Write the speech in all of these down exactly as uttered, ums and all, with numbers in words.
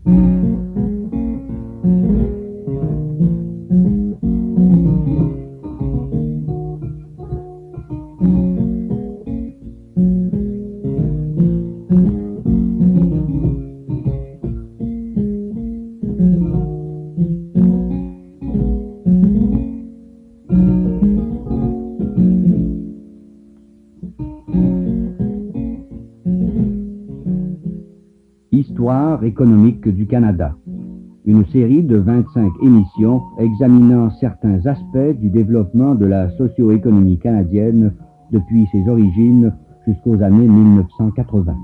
Histoire économique du Canada. Une série de vingt-cinq émissions examinant certains aspects du développement de la socio-économie canadienne depuis ses origines jusqu'aux années mille neuf cent quatre-vingts.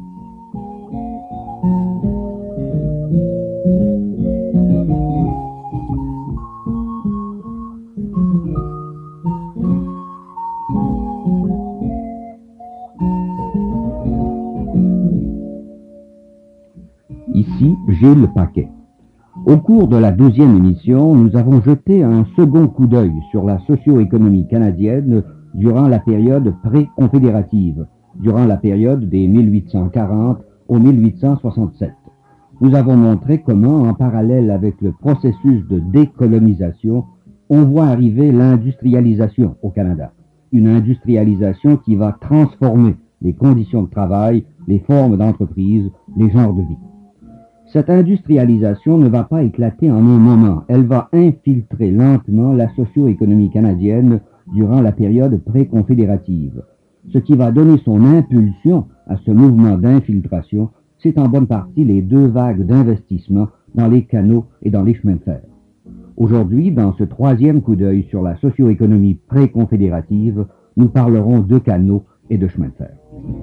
Ici Gilles Paquet. Au cours de la douzième émission, nous avons jeté un second coup d'œil sur la socio-économie canadienne durant la période pré-confédérative, durant la période des mille huit cent quarante au mille huit cent soixante-sept. Nous avons montré comment, en parallèle avec le processus de décolonisation, on voit arriver l'industrialisation au Canada. Une industrialisation qui va transformer les conditions de travail, les formes d'entreprise, les genres de vie. Cette industrialisation ne va pas éclater en un moment, elle va infiltrer lentement la socio-économie canadienne durant la période pré-confédérative. Ce qui va donner son impulsion à ce mouvement d'infiltration, c'est en bonne partie les deux vagues d'investissement dans les canaux et dans les chemins de fer. Aujourd'hui, dans ce troisième coup d'œil sur la socio-économie pré-confédérative, nous parlerons de canaux et de chemins de fer.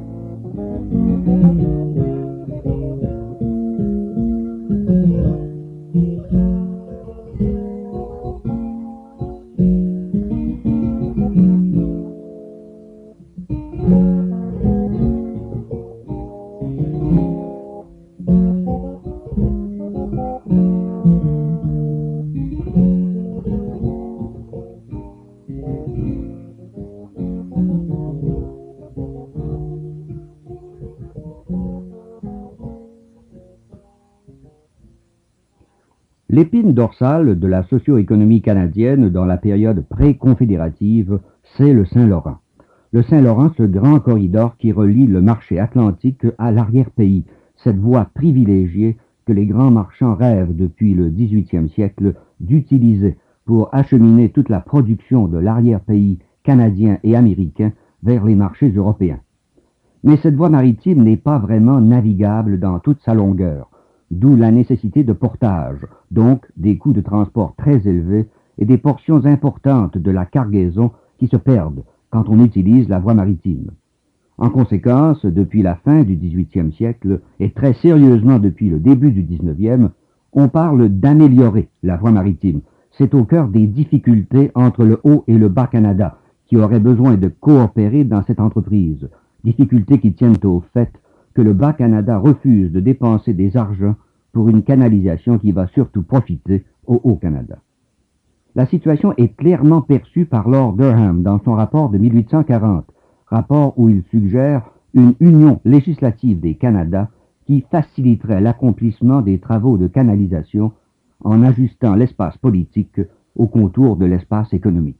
L'épine dorsale de la socio-économie canadienne dans la période pré-confédérative, c'est le Saint-Laurent. Le Saint-Laurent, ce grand corridor qui relie le marché atlantique à l'arrière-pays, cette voie privilégiée que les grands marchands rêvent depuis le dix-huitième siècle d'utiliser pour acheminer toute la production de l'arrière-pays canadien et américain vers les marchés européens. Mais cette voie maritime n'est pas vraiment navigable dans toute sa longueur, d'où la nécessité de portage, donc des coûts de transport très élevés et des portions importantes de la cargaison qui se perdent quand on utilise la voie maritime. En conséquence, depuis la fin du dix-huitième siècle, et très sérieusement depuis le début du dix-neuvième, on parle d'améliorer la voie maritime. C'est au cœur des difficultés entre le Haut et le Bas Canada, qui auraient besoin de coopérer dans cette entreprise. Difficultés qui tiennent au fait que le Bas-Canada refuse de dépenser des argents pour une canalisation qui va surtout profiter au Haut-Canada. La situation est clairement perçue par Lord Durham dans son rapport de mille huit cent quarante, rapport où il suggère une union législative des Canadas qui faciliterait l'accomplissement des travaux de canalisation en ajustant l'espace politique au contour de l'espace économique.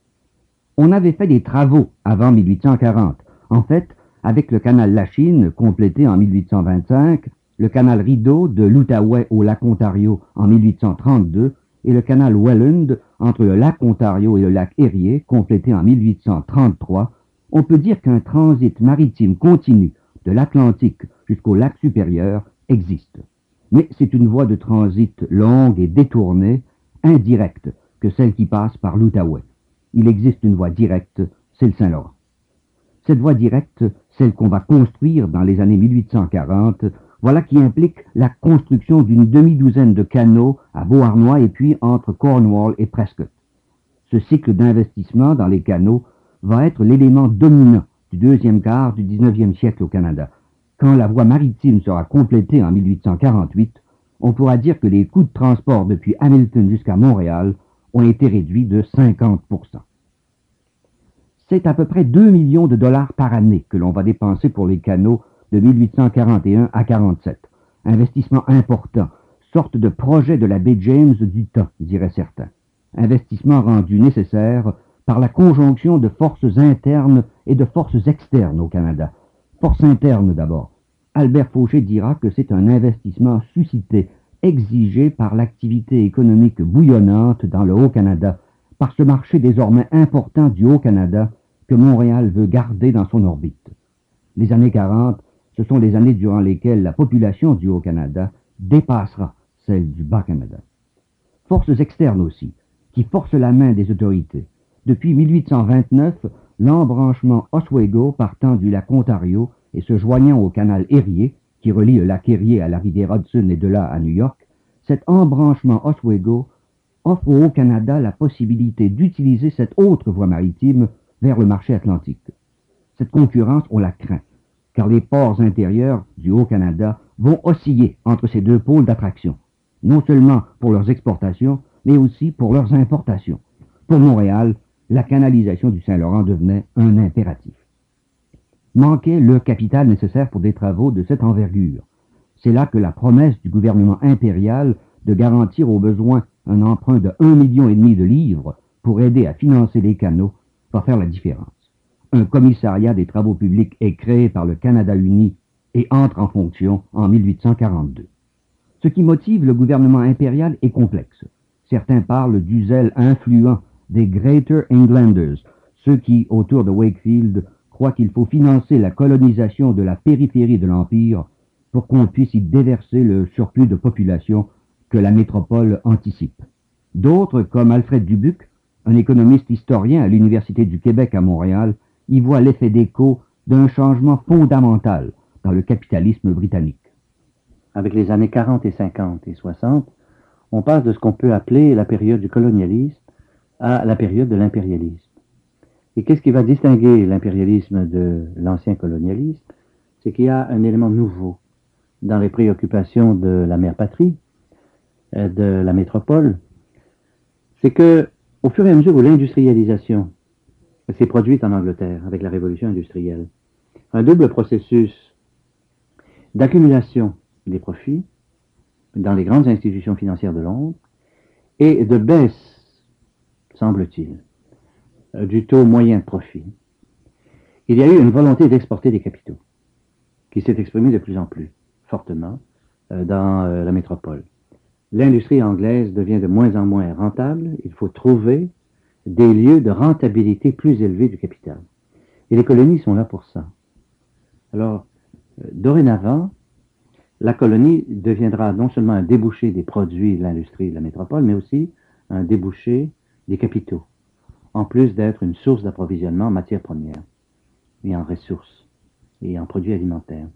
On avait fait des travaux avant mille huit cent quarante. En fait, avec le canal Lachine, complété en mille huit cent vingt-cinq, le canal Rideau de l'Outaouais au lac Ontario en mille huit cent trente-deux et le canal Welland entre le lac Ontario et le lac Erie, complété en mille huit cent trente-trois, on peut dire qu'un transit maritime continu de l'Atlantique jusqu'au lac supérieur existe. Mais c'est une voie de transit longue et détournée, indirecte, que celle qui passe par l'Outaouais. Il existe une voie directe, c'est le Saint-Laurent. Cette voie directe, celle qu'on va construire dans les années mille huit cent quarante, voilà qui implique la construction d'une demi-douzaine de canaux à Beauharnois et puis entre Cornwall et Prescott. Ce cycle d'investissement dans les canaux va être l'élément dominant du deuxième quart du dix-neuvième siècle au Canada. Quand la voie maritime sera complétée en mille huit cent quarante-huit, on pourra dire que les coûts de transport depuis Hamilton jusqu'à Montréal ont été réduits de cinquante pour cent. C'est à peu près deux millions de dollars par année que l'on va dépenser pour les canaux de mille huit cent quarante et un à quarante-sept. Investissement important, sorte de projet de la baie James du temps, diraient certains. Investissement rendu nécessaire par la conjonction de forces internes et de forces externes au Canada. Force interne d'abord. Albert Fauché dira que c'est un investissement suscité, exigé par l'activité économique bouillonnante dans le Haut-Canada, par ce marché désormais important du Haut-Canada que Montréal veut garder dans son orbite. Les années quarante, ce sont les années durant lesquelles la population du Haut-Canada dépassera celle du Bas-Canada. Forces externes aussi, qui forcent la main des autorités. Depuis mille huit cent vingt-neuf, l'embranchement Oswego partant du lac Ontario et se joignant au canal Erie, qui relie le lac Erie à la rivière Hudson et de là à New York, cet embranchement Oswego offre au Haut-Canada la possibilité d'utiliser cette autre voie maritime vers le marché atlantique. Cette concurrence, on la craint, car les ports intérieurs du Haut-Canada vont osciller entre ces deux pôles d'attraction, non seulement pour leurs exportations, mais aussi pour leurs importations. Pour Montréal, la canalisation du Saint-Laurent devenait un impératif. Manquait le capital nécessaire pour des travaux de cette envergure. C'est là que la promesse du gouvernement impérial de garantir aux besoins un emprunt de un million et demi de livres pour aider à financer les canaux va faire la différence. Un commissariat des travaux publics est créé par le Canada uni et entre en fonction en mille huit cent quarante-deux. Ce qui motive le gouvernement impérial est complexe. Certains parlent du zèle influent des Greater Englanders, ceux qui, autour de Wakefield, croient qu'il faut financer la colonisation de la périphérie de l'Empire pour qu'on puisse y déverser le surplus de population que la métropole anticipe. D'autres, comme Alfred Dubuc, un économiste historien à l'Université du Québec à Montréal, y voient l'effet d'écho d'un changement fondamental dans le capitalisme britannique. Avec les années quarante et cinquante et soixante, on passe de ce qu'on peut appeler la période du colonialisme à la période de l'impérialisme. Et qu'est-ce qui va distinguer l'impérialisme de l'ancien colonialisme? C'est qu'il y a un élément nouveau dans les préoccupations de la mère patrie, de la métropole. C'est que, au fur et à mesure où l'industrialisation s'est produite en Angleterre avec la révolution industrielle, un double processus d'accumulation des profits dans les grandes institutions financières de Londres et de baisse, semble-t-il, du taux moyen de profit. Il y a eu une volonté d'exporter des capitaux qui s'est exprimée de plus en plus fortement dans la métropole. L'industrie anglaise devient de moins en moins rentable. Il faut trouver des lieux de rentabilité plus élevés du capital. Et les colonies sont là pour ça. Alors, dorénavant, la colonie deviendra non seulement un débouché des produits de l'industrie de la métropole, mais aussi un débouché des capitaux, en plus d'être une source d'approvisionnement en matières premières et en ressources et en produits alimentaires.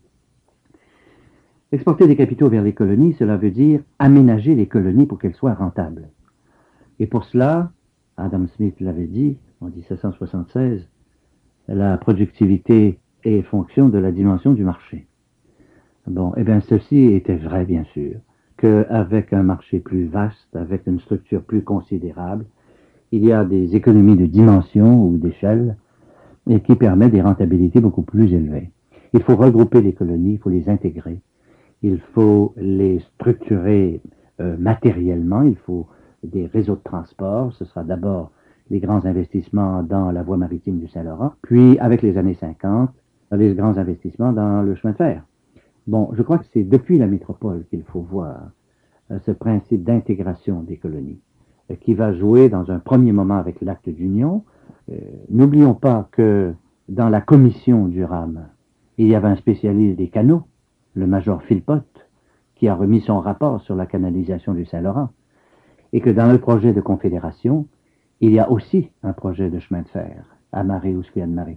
Exporter des capitaux vers les colonies, cela veut dire aménager les colonies pour qu'elles soient rentables. Et pour cela, Adam Smith l'avait dit en dix-sept cent soixante-seize, la productivité est fonction de la dimension du marché. Bon, eh bien, ceci était vrai, bien sûr, qu'avec un marché plus vaste, avec une structure plus considérable, il y a des économies de dimension ou d'échelle et qui permettent des rentabilités beaucoup plus élevées. Il faut regrouper les colonies, il faut les intégrer, il faut les structurer euh, matériellement, il faut des réseaux de transport, ce sera d'abord les grands investissements dans la voie maritime du Saint-Laurent, puis avec les années cinquante, les grands investissements dans le chemin de fer. Bon, je crois que c'est depuis la métropole qu'il faut voir euh, ce principe d'intégration des colonies, euh, qui va jouer dans un premier moment avec l'acte d'union. Euh, N'oublions pas que dans la commission Durham, il y avait un spécialiste des canaux, le major Philpott, qui a remis son rapport sur la canalisation du Saint-Laurent, et que dans le projet de confédération, il y a aussi un projet de chemin de fer à Marais ou Square-de-Marais.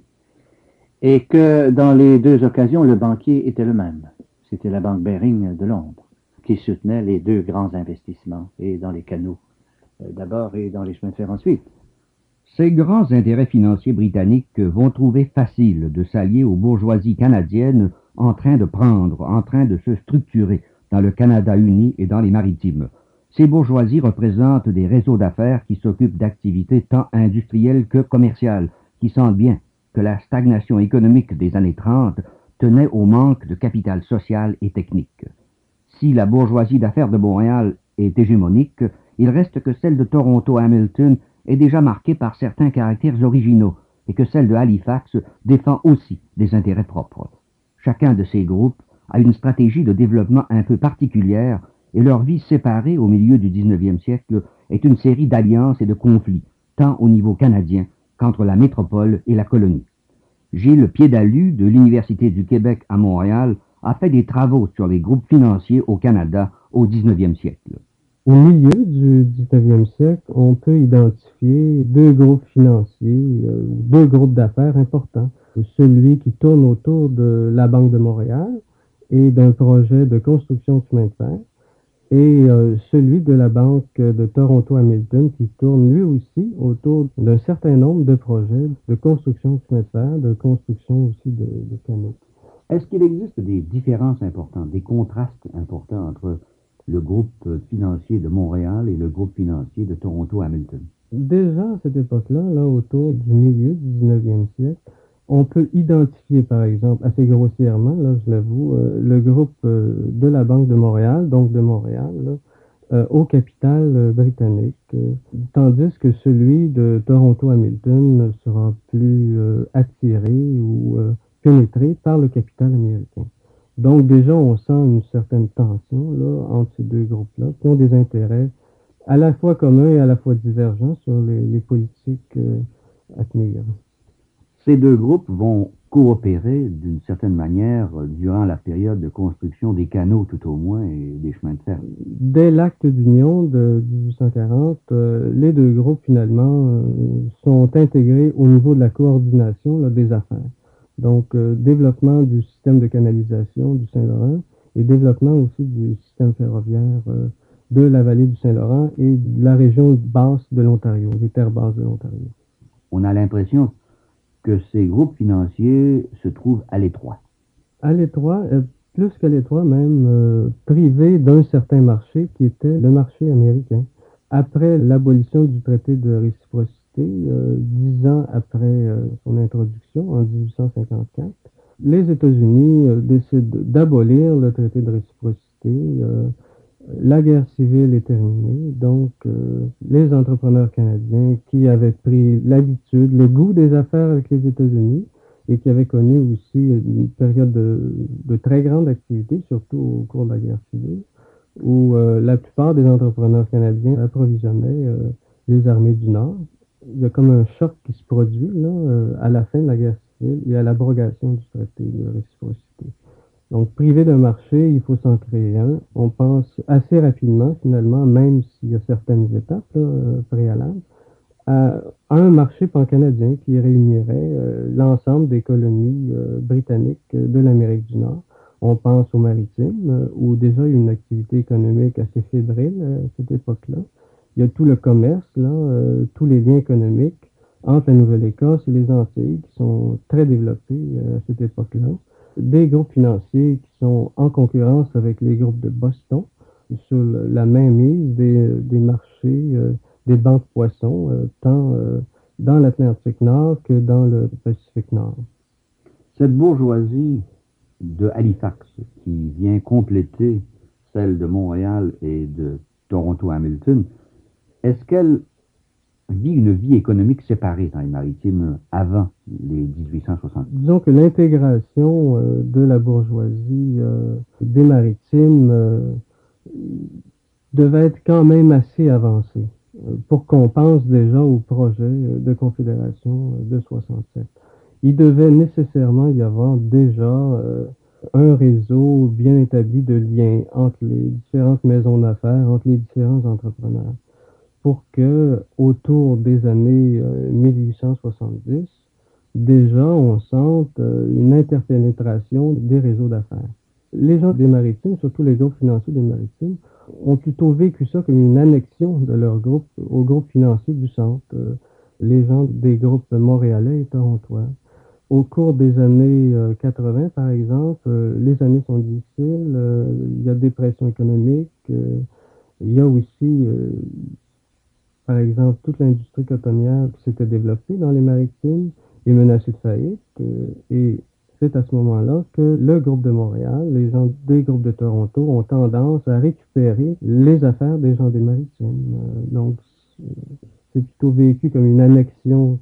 Et que dans les deux occasions, le banquier était le même. C'était la banque Baring de Londres qui soutenait les deux grands investissements, et dans les canaux euh, d'abord et dans les chemins de fer ensuite. Ces grands intérêts financiers britanniques vont trouver facile de s'allier aux bourgeoisies canadiennes en train de prendre, en train de se structurer dans le Canada uni et dans les maritimes. Ces bourgeoisies représentent des réseaux d'affaires qui s'occupent d'activités tant industrielles que commerciales, qui sentent bien que la stagnation économique des années trente tenait au manque de capital social et technique. Si la bourgeoisie d'affaires de Montréal est hégémonique, il reste que celle de Toronto-Hamilton est déjà marquée par certains caractères originaux et que celle de Halifax défend aussi des intérêts propres. Chacun de ces groupes a une stratégie de développement un peu particulière et leur vie séparée au milieu du dix-neuvième siècle est une série d'alliances et de conflits, tant au niveau canadien qu'entre la métropole et la colonie. Gilles Piédalu de l'Université du Québec à Montréal a fait des travaux sur les groupes financiers au Canada au dix-neuvième siècle. Au milieu du dix-neuvième siècle, on peut identifier deux groupes financiers, euh, deux groupes d'affaires importants. Celui qui tourne autour de la Banque de Montréal et d'un projet de construction de chemin de fer, et euh, celui de la Banque de Toronto-Hamilton qui tourne lui aussi autour d'un certain nombre de projets de construction de chemin de fer, de construction aussi de, de canaux. Est-ce qu'il existe des différences importantes, des contrastes importants entre le groupe financier de Montréal et le groupe financier de Toronto-Hamilton? Déjà à cette époque-là, là, autour du milieu du dix-neuvième siècle, on peut identifier, par exemple, assez grossièrement, là, je l'avoue, euh, le groupe euh, de la Banque de Montréal, donc de Montréal, là, euh, au capital euh, britannique, euh, tandis que celui de Toronto-Hamilton sera plus euh, attiré ou euh, pénétré par le capital américain. Donc déjà, on sent une certaine tension là, entre ces deux groupes-là, qui ont des intérêts à la fois communs et à la fois divergents sur les, les politiques euh, à tenir. Ces deux groupes vont coopérer d'une certaine manière durant la période de construction des canaux tout au moins et des chemins de fer. Dès l'acte d'union de dix-huit cent quarante, euh, les deux groupes finalement euh, sont intégrés au niveau de la coordination là, des affaires. Donc euh, développement du système de canalisation du Saint-Laurent et développement aussi du système ferroviaire euh, de la vallée du Saint-Laurent et de la région basse de l'Ontario, des terres basses de l'Ontario. On a l'impression que ces groupes financiers se trouvent à l'étroit. À l'étroit, euh, plus qu'à l'étroit même, euh, privé d'un certain marché qui était le marché américain. Après l'abolition du traité de réciprocité, euh, dix ans après euh, son introduction, en dix-huit cent cinquante-quatre, les États-Unis euh, décident d'abolir le traité de réciprocité. Euh, la guerre civile est terminée, donc euh, les entrepreneurs canadiens qui avaient pris l'habitude, le goût des affaires avec les États-Unis, et qui avaient connu aussi une période de, de très grande activité, surtout au cours de la guerre civile, où euh, la plupart des entrepreneurs canadiens approvisionnaient euh, les armées du Nord. Il y a comme un choc qui se produit là, euh, à la fin de la guerre civile et à l'abrogation du traité de réciprocité. Donc, privé d'un marché, il faut s'en créer un. On pense assez rapidement, finalement, même s'il y a certaines étapes là, euh, préalables, à un marché pan-canadien qui réunirait euh, l'ensemble des colonies euh, britanniques de l'Amérique du Nord. On pense aux maritimes, euh, où déjà il y a une activité économique assez fébrile euh, à cette époque-là. Il y a tout le commerce, là, euh, tous les liens économiques entre la Nouvelle-Écosse et les Antilles qui sont très développés euh, à cette époque-là. Des groupes financiers qui sont en concurrence avec les groupes de Boston sur la mainmise des, des marchés euh, des bancs de poissons, euh, tant euh, dans l'Atlantique Nord que dans le Pacifique Nord. Cette bourgeoisie de Halifax qui vient compléter celle de Montréal et de Toronto-Hamilton, est-ce qu'elle vit une vie économique séparée dans les maritimes avant les dix-huit cent soixante? Disons que l'intégration euh, de la bourgeoisie euh, des maritimes euh, devait être quand même assez avancée euh, pour qu'on pense déjà au projet euh, de confédération euh, de soixante-sept. Il devait nécessairement y avoir déjà euh, un réseau bien établi de liens entre les différentes maisons d'affaires, entre les différents entrepreneurs, pour que autour des années euh, mille huit cent soixante-dix, déjà on sente euh, une interpénétration des réseaux d'affaires. Les gens des maritimes, surtout les groupes financiers des maritimes, ont plutôt vécu ça comme une annexion de leur groupe au groupe financier du centre, euh, les gens des groupes montréalais et torontois. Au cours des années euh, quatre-vingts, par exemple, euh, les années sont difficiles, euh, il y a des pressions économiques, euh, il y a aussi, euh, par exemple, toute l'industrie cotonnière qui s'était développée dans les maritimes est menacée de faillite, euh, et C'est à ce moment-là que le groupe de Montréal, les gens des groupes de Toronto ont tendance à récupérer les affaires des gens des Maritimes. Euh, donc, c'est plutôt vécu comme une annexion.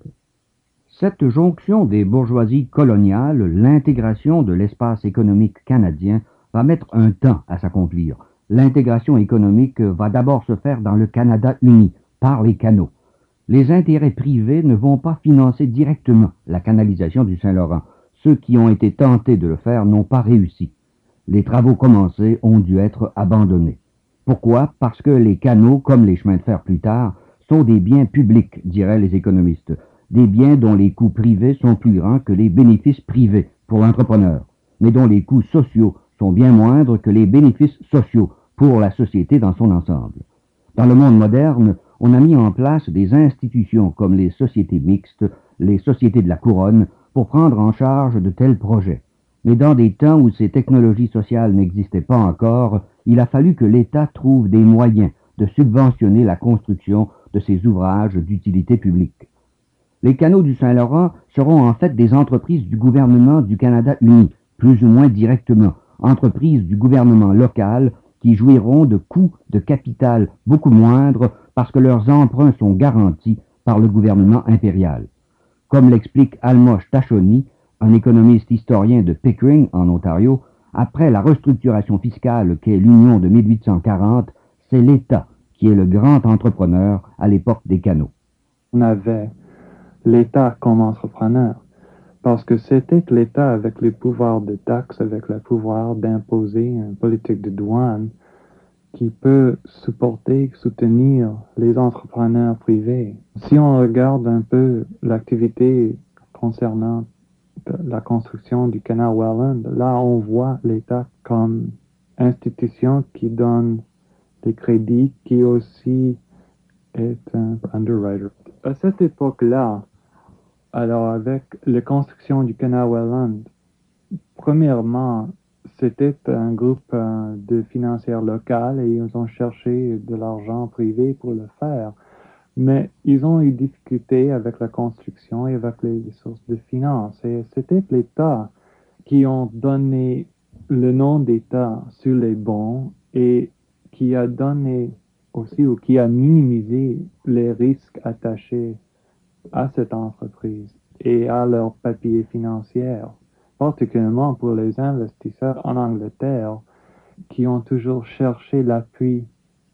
Cette jonction des bourgeoisies coloniales, l'intégration de l'espace économique canadien, va mettre un temps à s'accomplir. L'intégration économique va d'abord se faire dans le Canada uni, par les canaux. Les intérêts privés ne vont pas financer directement la canalisation du Saint-Laurent. Ceux qui ont été tentés de le faire n'ont pas réussi. Les travaux commencés ont dû être abandonnés. Pourquoi? Parce que les canaux, comme les chemins de fer plus tard, sont des biens publics, diraient les économistes, des biens dont les coûts privés sont plus grands que les bénéfices privés pour l'entrepreneur, mais dont les coûts sociaux sont bien moindres que les bénéfices sociaux pour la société dans son ensemble. Dans le monde moderne, on a mis en place des institutions comme les sociétés mixtes, les sociétés de la couronne, pour prendre en charge de tels projets. Mais dans des temps où ces technologies sociales n'existaient pas encore, il a fallu que l'État trouve des moyens de subventionner la construction de ces ouvrages d'utilité publique. Les canaux du Saint-Laurent seront en fait des entreprises du gouvernement du Canada uni, plus ou moins directement, entreprises du gouvernement local qui jouiront de coûts de capital beaucoup moindres parce que leurs emprunts sont garantis par le gouvernement impérial. Comme l'explique Almosh Tachoni, un économiste historien de Pickering, en Ontario, après la restructuration fiscale qu'est l'Union de mille huit cent quarante, c'est l'État qui est le grand entrepreneur à l'époque des canaux. On avait l'État comme entrepreneur, parce que c'était l'État avec les pouvoirs de taxes, avec le pouvoir d'imposer une politique de douane qui peut supporter, soutenir les entrepreneurs privés. Si on regarde un peu l'activité concernant la construction du canal Welland, là on voit l'État comme institution qui donne des crédits, qui aussi est un underwriter. À cette époque-là, alors avec la construction du canal Welland, premièrement, c'était un groupe euh, de financières locales et ils ont cherché de l'argent privé pour le faire. Mais ils ont eu difficulté avec la construction et avec les sources de finances. Et c'était l'État qui ont donné le nom d'État sur les bons et qui a donné aussi ou qui a minimisé les risques attachés à cette entreprise et à leurs papiers financiers, particulièrement pour les investisseurs en Angleterre qui ont toujours cherché l'appui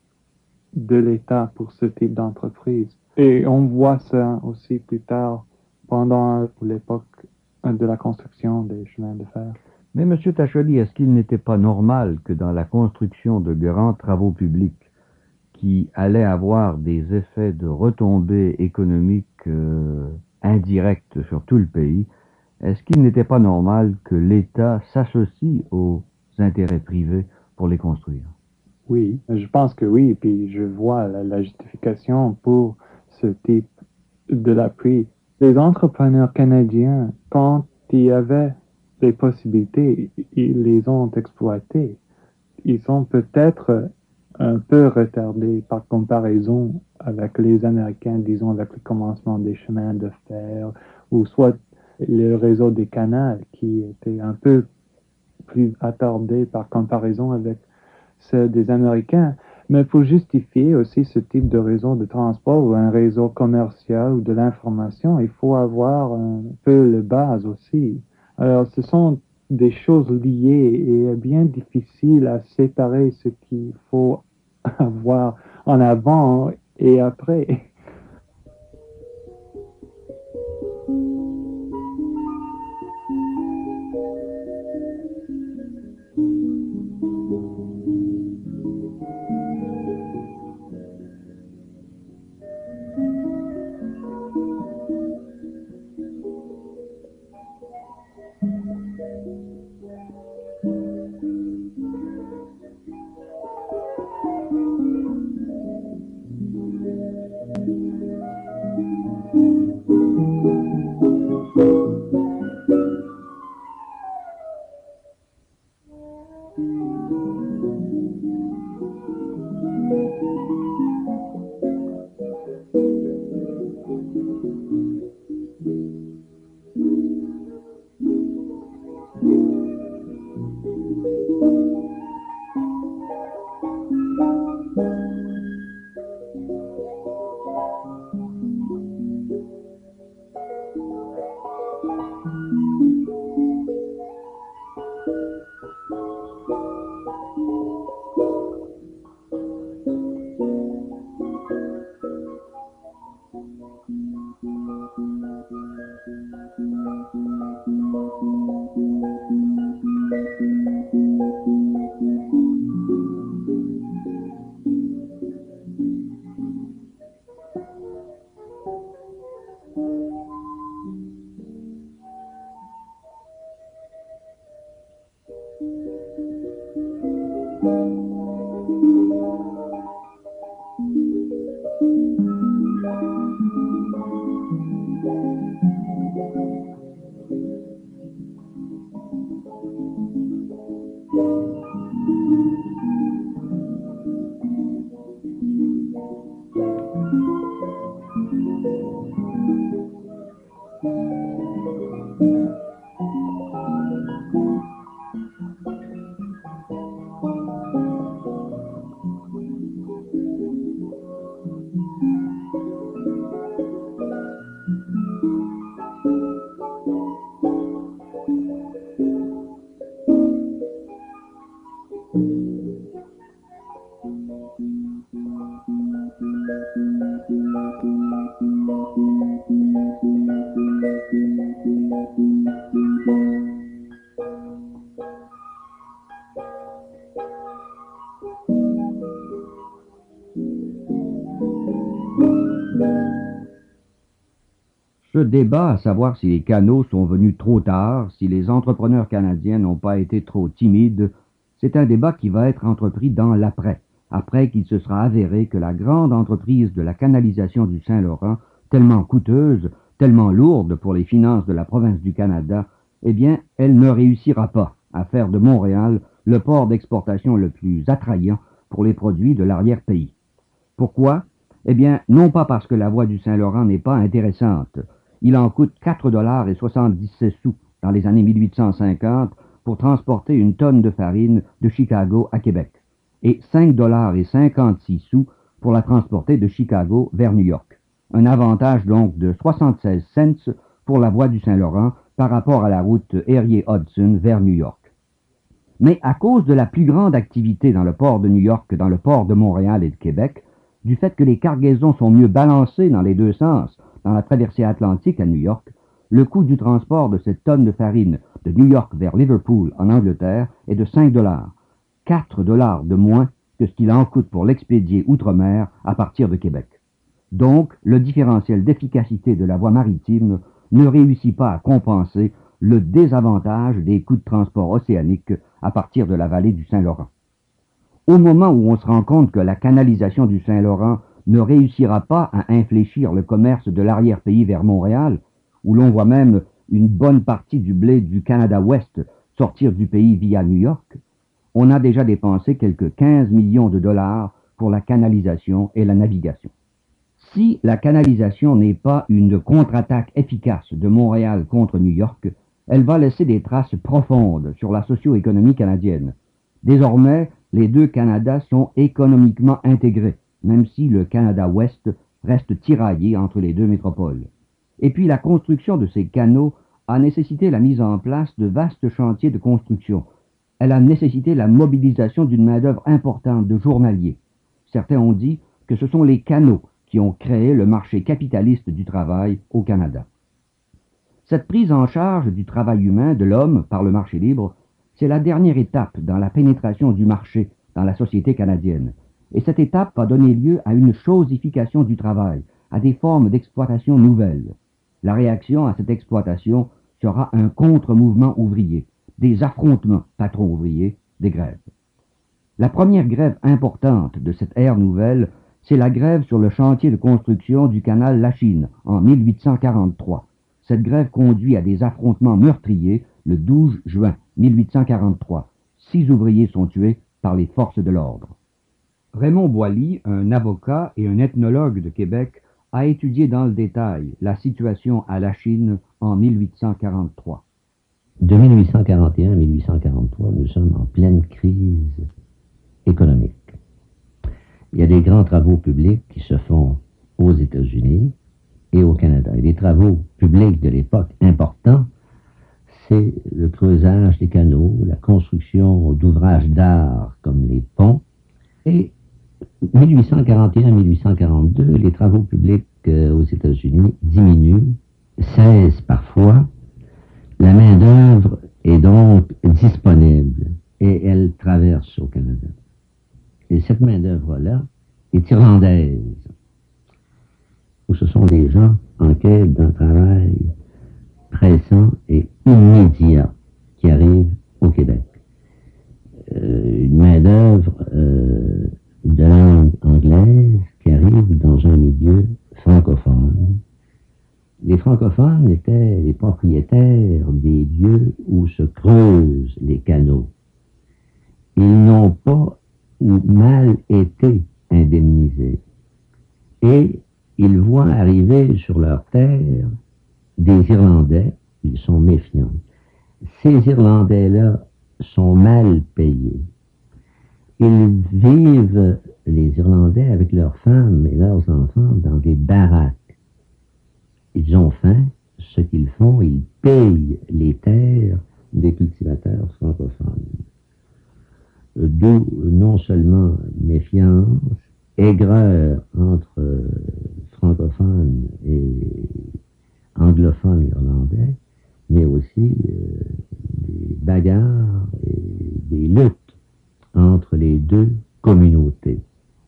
de l'État pour ce type d'entreprise. Et on voit ça aussi plus tard pendant l'époque de la construction des chemins de fer. Mais M. Tachoni, est-ce qu'il n'était pas normal que dans la construction de grands travaux publics qui allaient avoir des effets de retombées économiques euh, indirectes sur tout le pays, est-ce qu'il n'était pas normal que l'État s'associe aux intérêts privés pour les construire? Oui, je pense que oui, puis je vois la, la justification pour ce type de l'appui. Les entrepreneurs canadiens, quand il y avait des possibilités, ils les ont exploitées. Ils sont peut-être un peu retardés par comparaison avec les Américains, disons avec le commencement des chemins de fer, ou soit le réseau des canaux qui était un peu plus attardé par comparaison avec ceux des Américains. Mais pour justifier aussi ce type de réseau de transport ou un réseau commercial ou de l'information, il faut avoir un peu le base aussi. Alors, ce sont des choses liées et bien difficiles à séparer ce qu'il faut avoir en avant et après. Ce débat, à savoir si les canaux sont venus trop tard, si les entrepreneurs canadiens n'ont pas été trop timides, c'est un débat qui va être entrepris dans l'après, après qu'il se sera avéré que la grande entreprise de la canalisation du Saint-Laurent, tellement coûteuse, tellement lourde pour les finances de la province du Canada, eh bien, elle ne réussira pas à faire de Montréal le port d'exportation le plus attrayant pour les produits de l'arrière-pays. Pourquoi? Eh bien, non pas parce que la voie du Saint-Laurent n'est pas intéressante. Il en coûte quatre dollars et soixante-dix-sept sous dans les années mille huit cent cinquante pour transporter une tonne de farine de Chicago à Québec, et cinq dollars et cinquante-six sous pour la transporter de Chicago vers New York. Un avantage donc de soixante-seize cents pour la voie du Saint-Laurent par rapport à la route Erie-Hudson vers New York. Mais à cause de la plus grande activité dans le port de New York que dans le port de Montréal et de Québec, du fait que les cargaisons sont mieux balancées dans les deux sens, dans la traversée atlantique à New York, le coût du transport de cette tonne de farine de New York vers Liverpool en Angleterre est de cinq dollars, quatre dollars de moins que ce qu'il en coûte pour l'expédier outre-mer à partir de Québec. Donc, le différentiel d'efficacité de la voie maritime ne réussit pas à compenser le désavantage des coûts de transport océanique à partir de la vallée du Saint-Laurent. Au moment où on se rend compte que la canalisation du Saint-Laurent ne réussira pas à infléchir le commerce de l'arrière-pays vers Montréal, où l'on voit même une bonne partie du blé du Canada-Ouest sortir du pays via New York, on a déjà dépensé quelques quinze millions de dollars pour la canalisation et la navigation. Si la canalisation n'est pas une contre-attaque efficace de Montréal contre New York, elle va laisser des traces profondes sur la socio-économie canadienne. Désormais, les deux Canadas sont économiquement intégrés, même si le Canada-Ouest reste tiraillé entre les deux métropoles. Et puis la construction de ces canaux a nécessité la mise en place de vastes chantiers de construction. Elle a nécessité la mobilisation d'une main-d'œuvre importante de journaliers. Certains ont dit que ce sont les canaux qui ont créé le marché capitaliste du travail au Canada. Cette prise en charge du travail humain de l'homme par le marché libre, c'est la dernière étape dans la pénétration du marché dans la société canadienne. Et cette étape va donner lieu à une chosification du travail, à des formes d'exploitation nouvelles. La réaction à cette exploitation sera un contre-mouvement ouvrier, des affrontements patrons-ouvriers, des grèves. La première grève importante de cette ère nouvelle, c'est la grève sur le chantier de construction du canal Lachine en mille huit cent quarante-trois. Cette grève conduit à des affrontements meurtriers le douze juin mille huit cent quarante-trois. Six ouvriers sont tués par les forces de l'ordre. Raymond Boilly, un avocat et un ethnologue de Québec, a étudié dans le détail la situation à Lachine en mille huit cent quarante-trois. De mille huit cent quarante et un à mille huit cent quarante-trois, nous sommes en pleine crise économique. Il y a des grands travaux publics qui se font aux États-Unis et au Canada. Et les travaux publics de l'époque importants, c'est le creusage des canaux, la construction d'ouvrages d'art comme les ponts. Et mille huit cent quarante et un à mille huit cent quarante-deux, les travaux publics euh, aux États-Unis diminuent, cessent parfois. La main-d'œuvre est donc disponible et elle traverse au Canada. Et cette main-d'œuvre-là est irlandaise, où ce sont des gens en quête d'un travail pressant et immédiat qui arrivent au Québec. Euh, une main-d'œuvre euh, de langue anglaise qui arrive dans un milieu francophone. Les francophones étaient les propriétaires des lieux où se creusent les canaux. Ils n'ont pas ou mal été indemnisés. et ils voient arriver sur leur terre des Irlandais, ils sont méfiants. Ces Irlandais-là sont mal payés. Ils vivent, les Irlandais, avec leurs femmes et leurs enfants dans des baraques. Ils ont faim, ce qu'ils font, ils payent les terres des cultivateurs francophones. D'où non seulement méfiance, aigreur entre francophones et anglophones irlandais, mais aussi euh, des bagarres et des luttes entre les deux communautés.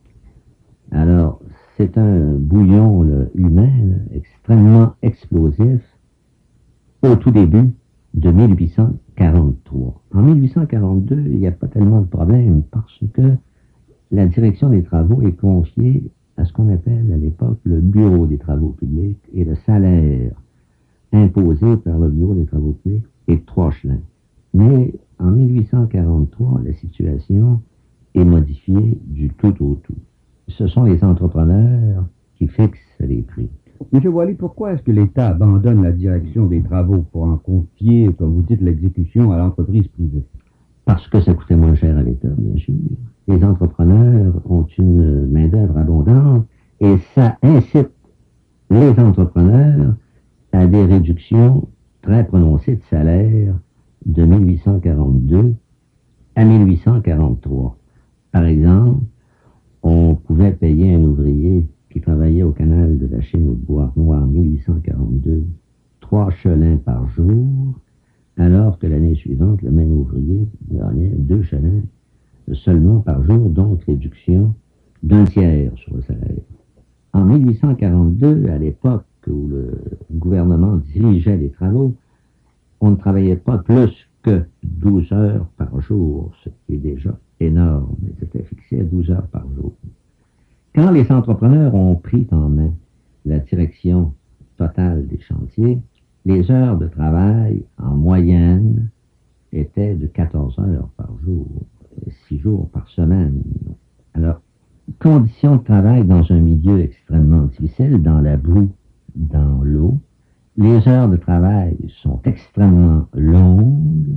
Alors, c'est un bouillon là, humain là, extrêmement explosif au tout début de mille huit cent quarante-trois. En mille huit cent quarante-deux, il n'y a pas tellement de problème parce que la direction des travaux est confiée à ce qu'on appelle à l'époque le Bureau des travaux publics et le salaire imposé par le Bureau des travaux publics est de trois chelins. Mais en mille huit cent quarante-trois, la situation est modifiée du tout au tout. Ce sont les entrepreneurs qui fixent les prix. Monsieur Wally, pourquoi est-ce que l'État abandonne la direction des travaux pour en confier, comme vous dites, l'exécution à l'entreprise privée? Parce que ça coûtait moins cher à l'État, bien sûr. Les entrepreneurs ont une main-d'œuvre abondante et ça incite les entrepreneurs à des réductions très prononcées de salaire de mille huit cent quarante-deux à mille huit cent quarante-trois. Par exemple, on pouvait payer un ouvrier qui travaillait au canal de la Chine au Bois-Noir en mille huit cent quarante-deux trois chelins par jour, alors que l'année suivante, le même ouvrier gagnait deux chelins seulement par jour, donc réduction d'un tiers sur le salaire. En mille huit cent quarante-deux, à l'époque où le gouvernement dirigeait les travaux, on ne travaillait pas plus que douze heures par jour, ce qui est déjà énorme, mais c'était fixé à douze heures par jour. Quand les entrepreneurs ont pris en main la direction totale des chantiers, les heures de travail en moyenne étaient de quatorze heures par jour, six jours par semaine. Alors, conditions de travail dans un milieu extrêmement difficile, dans la boue, dans l'eau. Les heures de travail sont extrêmement longues.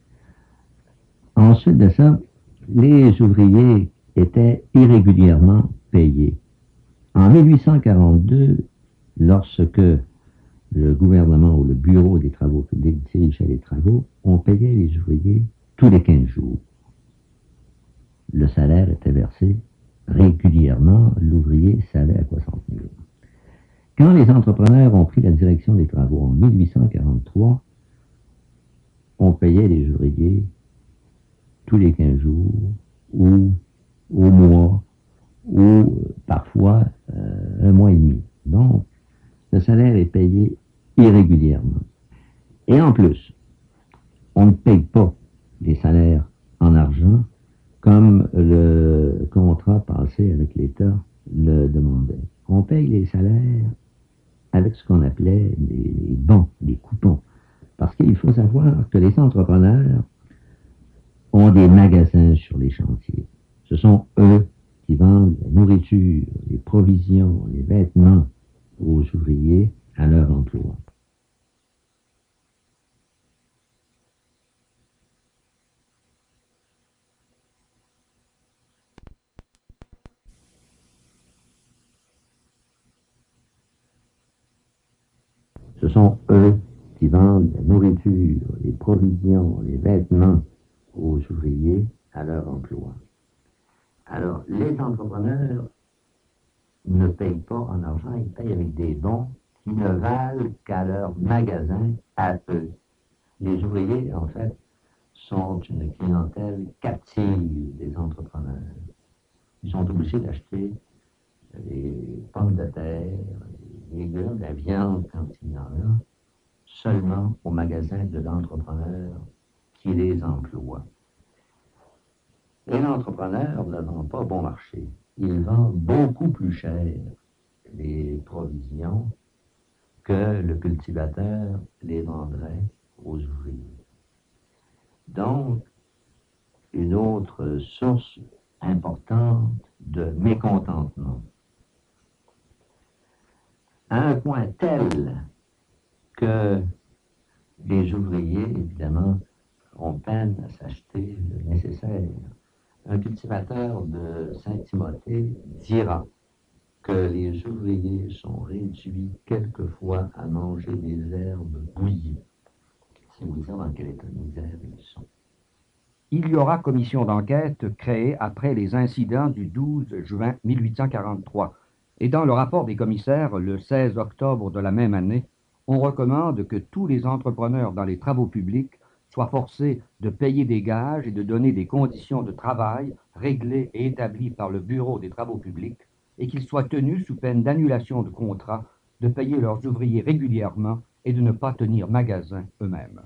Ensuite de ça, les ouvriers étaient irrégulièrement payés. En mille huit cent quarante-deux, lorsque le gouvernement ou le bureau des travaux publics dirigeait les travaux, on payait les ouvriers tous les quinze jours. Le salaire était versé régulièrement, l'ouvrier savait à quoi s'en tenir. Quand les entrepreneurs ont pris la direction des travaux en mille huit cent quarante-trois, on payait les ouvriers tous les quinze jours, ou au mois, ou parfois euh, un mois et demi. Donc, le salaire est payé irrégulièrement. Et en plus, on ne paye pas les salaires en argent comme le contrat passé avec l'État le demandait. On paye les salaires avec ce qu'on appelait des bons, des coupons. Parce qu'il faut savoir que les entrepreneurs ont des magasins sur les chantiers. Ce sont eux qui vendent la nourriture, les provisions, les vêtements aux ouvriers à leur emploi. Ce sont eux qui vendent la nourriture, les provisions, les vêtements aux ouvriers à leur emploi. Alors, les entrepreneurs ne payent pas en argent, ils payent avec des bons qui ne valent qu'à leur magasin à eux. Les ouvriers, en fait, sont une clientèle captive des entrepreneurs. Ils sont obligés d'acheter les pommes de terre, les légumes, la viande quand il y en a, seulement au magasin de l'entrepreneur qui les emploie. Et l'entrepreneur ne vend pas bon marché. Il vend beaucoup plus cher les provisions que le cultivateur les vendrait aux ouvriers. Donc, une autre source importante de mécontentement. à un point tel que les ouvriers, évidemment, ont peine à s'acheter le nécessaire. Un cultivateur de Saint-Timothée dira que les ouvriers sont réduits quelquefois à manger des herbes bouillies. C'est vous dire dans quel état de misère ils sont. Il y aura commission d'enquête créée après les incidents du douze juin mille huit cent quarante-trois. Et dans le rapport des commissaires, le seize octobre de la même année, on recommande que tous les entrepreneurs dans les travaux publics soient forcés de payer des gages et de donner des conditions de travail réglées et établies par le Bureau des travaux publics, et qu'ils soient tenus, sous peine d'annulation de contrat, de payer leurs ouvriers régulièrement et de ne pas tenir magasin eux-mêmes.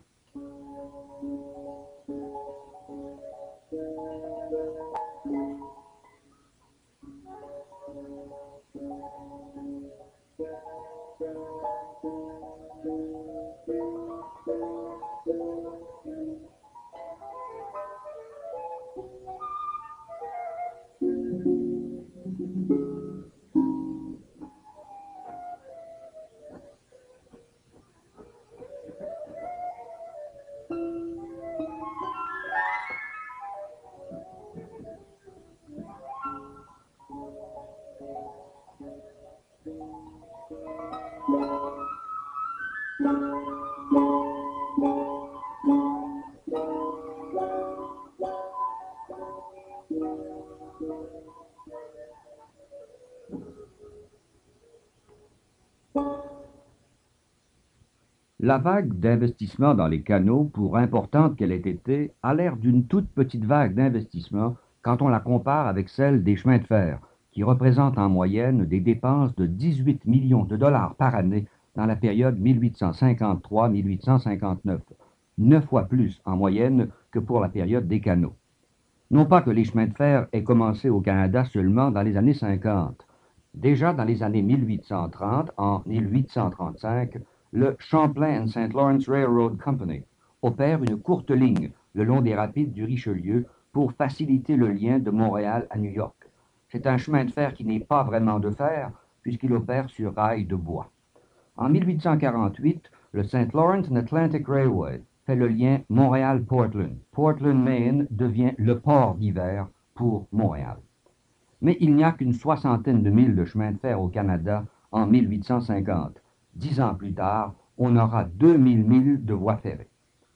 La vague d'investissement dans les canaux, pour importante qu'elle ait été, a l'air d'une toute petite vague d'investissement quand on la compare avec celle des chemins de fer, qui représentent en moyenne des dépenses de dix-huit millions de dollars par année dans la période mille huit cent cinquante-trois à mille huit cent cinquante-neuf, neuf fois plus en moyenne que pour la période des canaux. Non pas que les chemins de fer aient commencé au Canada seulement dans les années cinquante. Déjà dans les années mille huit cent trente, en mille huit cent trente-cinq, le Champlain and Saint Lawrence Railroad Company opère une courte ligne le long des rapides du Richelieu pour faciliter le lien de Montréal à New York. C'est un chemin de fer qui n'est pas vraiment de fer, puisqu'il opère sur rails de bois. En mille huit cent quarante-huit, le Saint Lawrence and Atlantic Railway fait le lien Montréal-Portland. Portland, Maine devient le port d'hiver pour Montréal. Mais il n'y a qu'une soixantaine de milles de chemin de fer au Canada en mille huit cent cinquante. Dix ans plus tard, on aura deux mille milles de voies ferrées.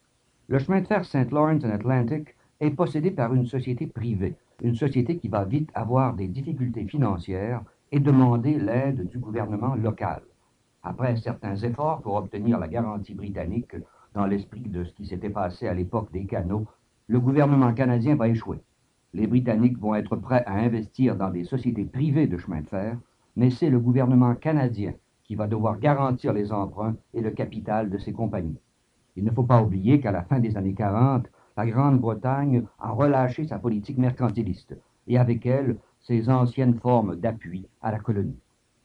Le chemin de fer Saint Lawrence and Atlantic est possédé par une société privée, une société qui va vite avoir des difficultés financières et demander l'aide du gouvernement local. Après certains efforts pour obtenir la garantie britannique, dans l'esprit de ce qui s'était passé à l'époque des canaux, le gouvernement canadien va échouer. Les Britanniques vont être prêts à investir dans des sociétés privées de chemin de fer, mais c'est le gouvernement canadien qui va devoir garantir les emprunts et le capital de ces compagnies. Il ne faut pas oublier qu'à la fin des années quarante, la Grande-Bretagne a relâché sa politique mercantiliste, et avec elle, ses anciennes formes d'appui à la colonie.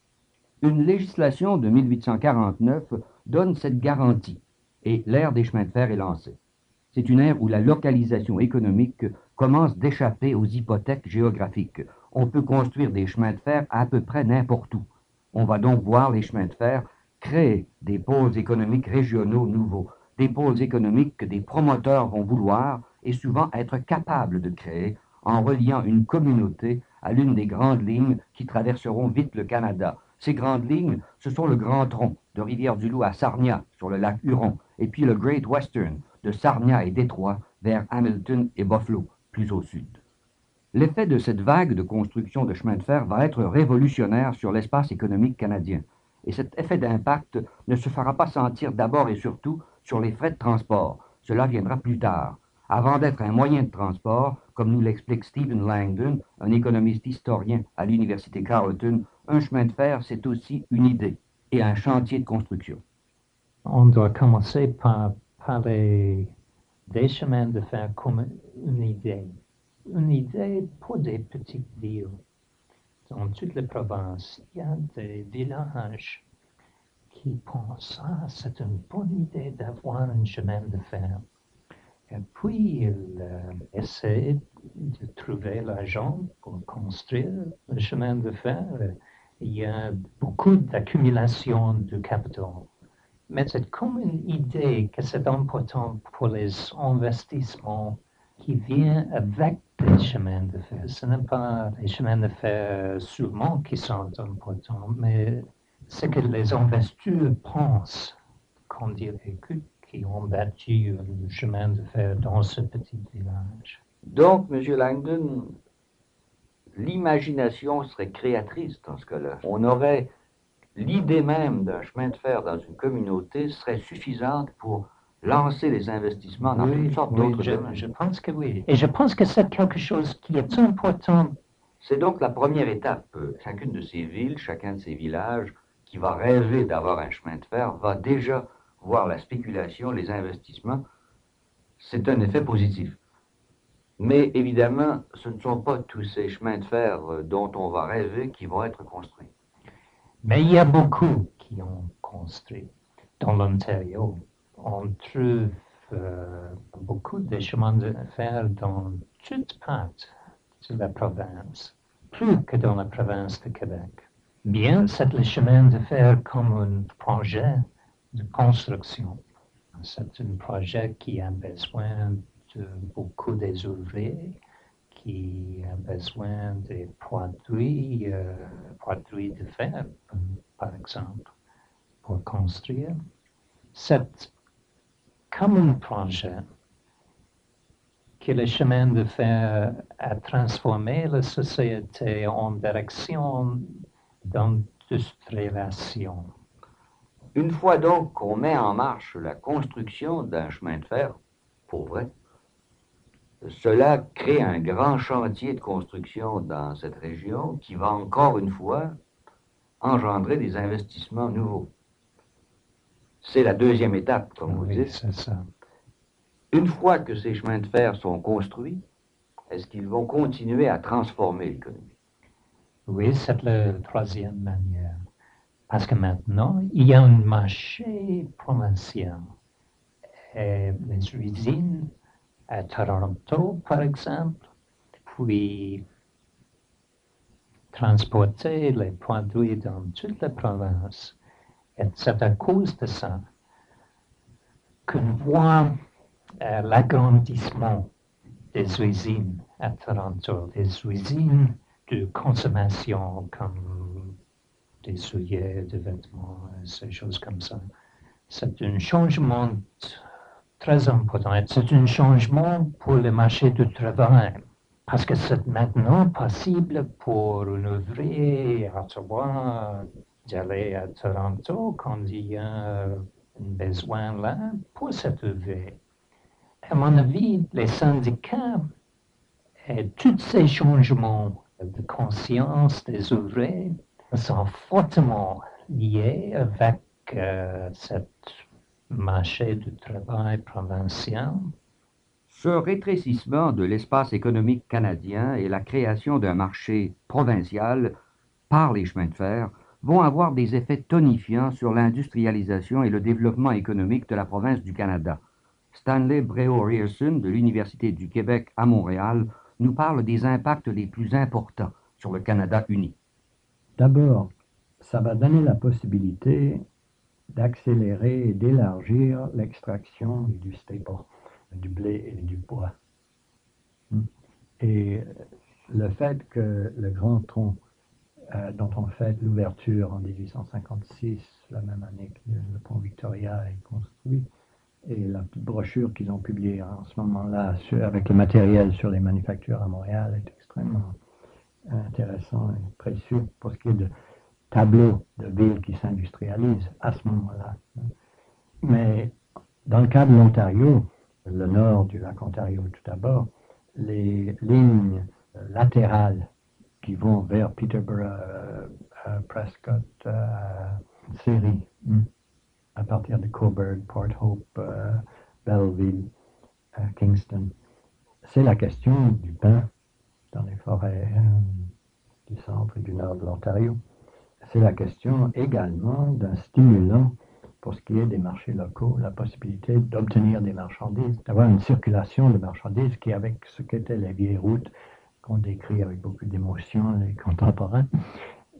Une législation de mille huit cent quarante-neuf donne cette garantie, et l'ère des chemins de fer est lancée. C'est une ère où la localisation économique commence d'échapper aux hypothèques géographiques. On peut construire des chemins de fer à peu près n'importe où. On va donc voir les chemins de fer créer des pôles économiques régionaux nouveaux, des pôles économiques que des promoteurs vont vouloir et souvent être capables de créer en reliant une communauté à l'une des grandes lignes qui traverseront vite le Canada. Ces grandes lignes, ce sont le Grand Tronc de Rivière-du-Loup à Sarnia sur le lac Huron, et puis le Great Western de Sarnia et Détroit vers Hamilton et Buffalo, plus au sud. L'effet de cette vague de construction de chemins de fer va être révolutionnaire sur l'espace économique canadien. Et cet effet d'impact ne se fera pas sentir d'abord et surtout sur les frais de transport. Cela viendra plus tard. Avant d'être un moyen de transport, comme nous l'explique Stephen Langdon, un économiste historien à l'université Carleton, un chemin de fer, c'est aussi une idée et un chantier de construction. On doit commencer par parler des chemins de fer comme une idée. Une idée pour des petites villes. Dans toute la province, il y a des villages qui pensent « Ah, c'est une bonne idée d'avoir un chemin de fer ». Et puis, ils euh, essaient de trouver l'argent pour construire le chemin de fer. il y a beaucoup d'accumulation de capital. Mais c'est comme une idée que c'est important pour les investissements qui viennent avec les chemins de fer. Ce n'est pas les chemins de fer seulement qui sont importants, mais c'est que les investisseurs pensent quand ils écoutent qui ont bâti le chemin de fer dans ce petit village. Donc, M. Langdon, l'imagination serait créatrice dans ce cas-là. On aurait l'idée même d'un chemin de fer dans une communauté serait suffisante pour lancer les investissements dans oui, toutes sortes oui, d'autres je, domaines. Je pense que oui. Et je pense que c'est quelque chose qui est important. C'est donc la première étape. Chacune de ces villes, chacun de ces villages qui va rêver d'avoir un chemin de fer va déjà voir la spéculation, les investissements. C'est un effet positif. Mais évidemment, ce ne sont pas tous ces chemins de fer dont on va rêver qui vont être construits. Mais il y a beaucoup qui ont construit dans l'Ontario. On trouve euh, beaucoup de chemins de fer dans toute partie de la province, plus que dans la province de Québec. Bien, c'est le chemin de fer comme un projet de construction. C'est un projet qui a besoin de beaucoup des ouvriers, qui a besoin des produits, euh, produits de fer, par exemple, pour construire. C'est comme un projet que le chemin de fer a transformé la société en direction d'industrialisation. Une fois donc qu'on met en marche la construction d'un chemin de fer, pour vrai, cela crée un grand chantier de construction dans cette région qui va encore une fois engendrer des investissements nouveaux. C'est la deuxième étape, comme vous Oui, dites. c'est ça. Une fois que ces chemins de fer sont construits, est-ce qu'ils vont continuer à transformer l'économie? Oui, c'est la troisième manière. Parce que maintenant, il y a un marché provincial. Et les usines à Toronto, par exemple, puis transporter les produits dans toute la province. Et c'est à cause de ça qu'on voit euh, l'agrandissement des usines à Toronto, des usines de consommation comme des souliers, des vêtements, ces choses comme ça. C'est un changement très important. C'est un changement pour le marché du travail. Parce que c'est maintenant possible pour un ouvrier à Ottawa d'aller à Toronto quand il y a un besoin là pour cet ouvrier. À mon avis, les syndicats et tous ces changements de conscience des ouvriers sont fortement liés avec euh, ce marché du travail provincial. Ce rétrécissement de l'espace économique canadien et la création d'un marché provincial par les chemins de fer vont avoir des effets tonifiants sur l'industrialisation et le développement économique de la province du Canada. Stanley Breau-Ryerson de l'Université du Québec à Montréal nous parle des impacts les plus importants sur le Canada uni. D'abord, ça va donner la possibilité d'accélérer et d'élargir l'extraction du staple, du blé et du bois. Et le fait que le grand tronc euh, dont on fait l'ouverture en dix-huit cent cinquante-six, la même année que le pont Victoria est construit, et la petite brochure qu'ils ont publiée en ce moment-là avec le matériel sur les manufactures à Montréal est extrêmement intéressant et précieux pour ce qui est de tableaux de villes qui s'industrialisent à ce moment-là. Mais dans le cas de l'Ontario, le nord du lac Ontario tout d'abord, les lignes latérales qui vont vers Peterborough, euh, euh, Prescott, euh, Surrey, à partir de Cobourg, Port Hope, euh, Belleville, euh, Kingston. C'est la question du pain dans les forêts euh, du centre et du nord de l'Ontario. C'est la question également d'un stimulant pour ce qui est des marchés locaux, la possibilité d'obtenir des marchandises, d'avoir une circulation de marchandises qui, avec ce qu'étaient les vieilles routes qu'on décrit avec beaucoup d'émotion les contemporains,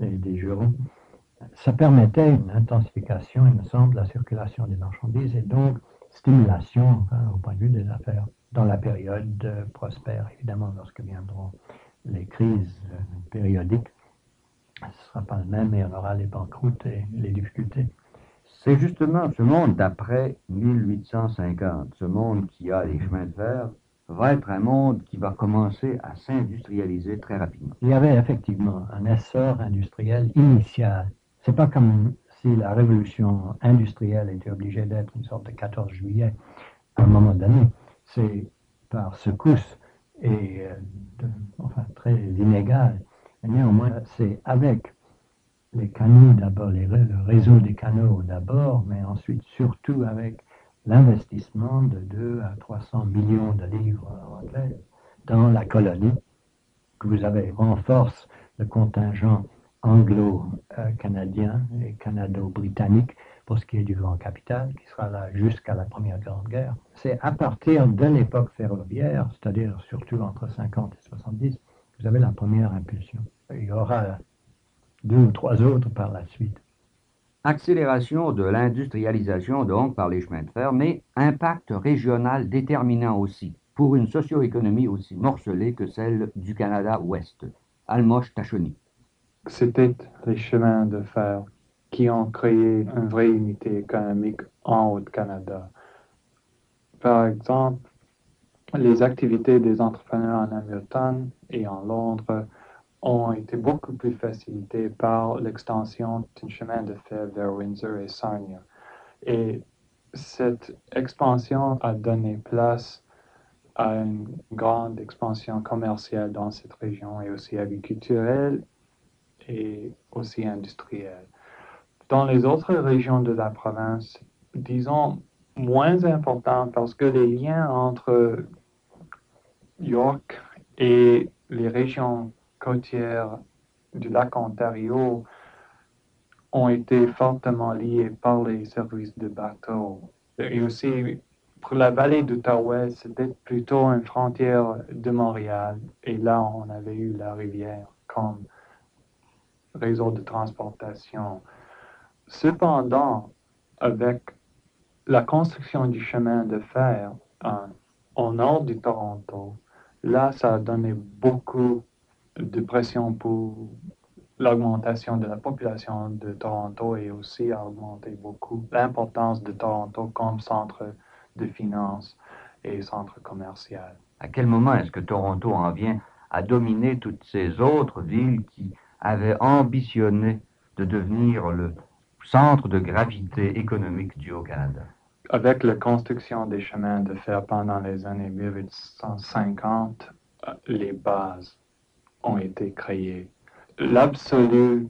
et des jurons, ça permettait une intensification, il me semble, de la circulation des marchandises et donc stimulation hein, au point de vue des affaires dans la période euh, prospère. Évidemment, lorsque viendront les crises euh, périodiques, ce ne sera pas le même et on aura les banqueroutes et les difficultés. C'est justement ce monde d'après mille huit cent cinquante, ce monde qui a les chemins de fer, va être un monde qui va commencer à s'industrialiser très rapidement. Il y avait effectivement un essor industriel initial. C'est pas comme si la révolution industrielle était obligée d'être une sorte de quatorze juillet à un moment donné. C'est par secousses et euh, de, enfin très inégales. Néanmoins, c'est avec les canaux d'abord, les, le réseau des canaux d'abord, mais ensuite surtout avec l'investissement de deux à trois cents millions de livres anglais dans la colonie, que vous avez renforce le contingent anglo-canadien et canado-britannique pour ce qui est du grand capital, qui sera là jusqu'à la Première Grande Guerre. C'est à partir de l'époque ferroviaire, c'est-à-dire surtout entre cinquante et soixante-dix, que vous avez la première impulsion. Il y aura deux ou trois autres par la suite. Accélération de l'industrialisation donc par les chemins de fer, mais impact régional déterminant aussi pour une socio-économie aussi morcelée que celle du Canada-Ouest. Almosh Tachoni. C'était les chemins de fer qui ont créé une vraie unité économique en Haut-Canada. Par exemple, les activités des entrepreneurs en Hamilton et en Londres ont été beaucoup plus facilitées par l'extension du chemin de fer vers Windsor et Sarnia. Et cette expansion a donné place à une grande expansion commerciale dans cette région et aussi agriculturelle et aussi industrielle. Dans les autres régions de la province, disons, moins important parce que les liens entre York et les régions côtières du lac Ontario ont été fortement liés par les services de bateaux. Et aussi, pour la vallée d'Outaouais, c'était plutôt une frontière de Montréal. Et là, on avait eu la rivière comme réseau de transportation. Cependant, avec la construction du chemin de fer hein, au nord du Toronto, là, ça a donné beaucoup de pression pour l'augmentation de la population de Toronto et aussi a augmenté beaucoup l'importance de Toronto comme centre de finance et centre commercial. À quel moment est-ce que Toronto en vient à dominer toutes ces autres villes qui avaient ambitionné de devenir le centre de gravité économique du Haut-Canada? Avec la construction des chemins de fer pendant les années mille huit cent cinquante, les bases ont été créées. L'absolue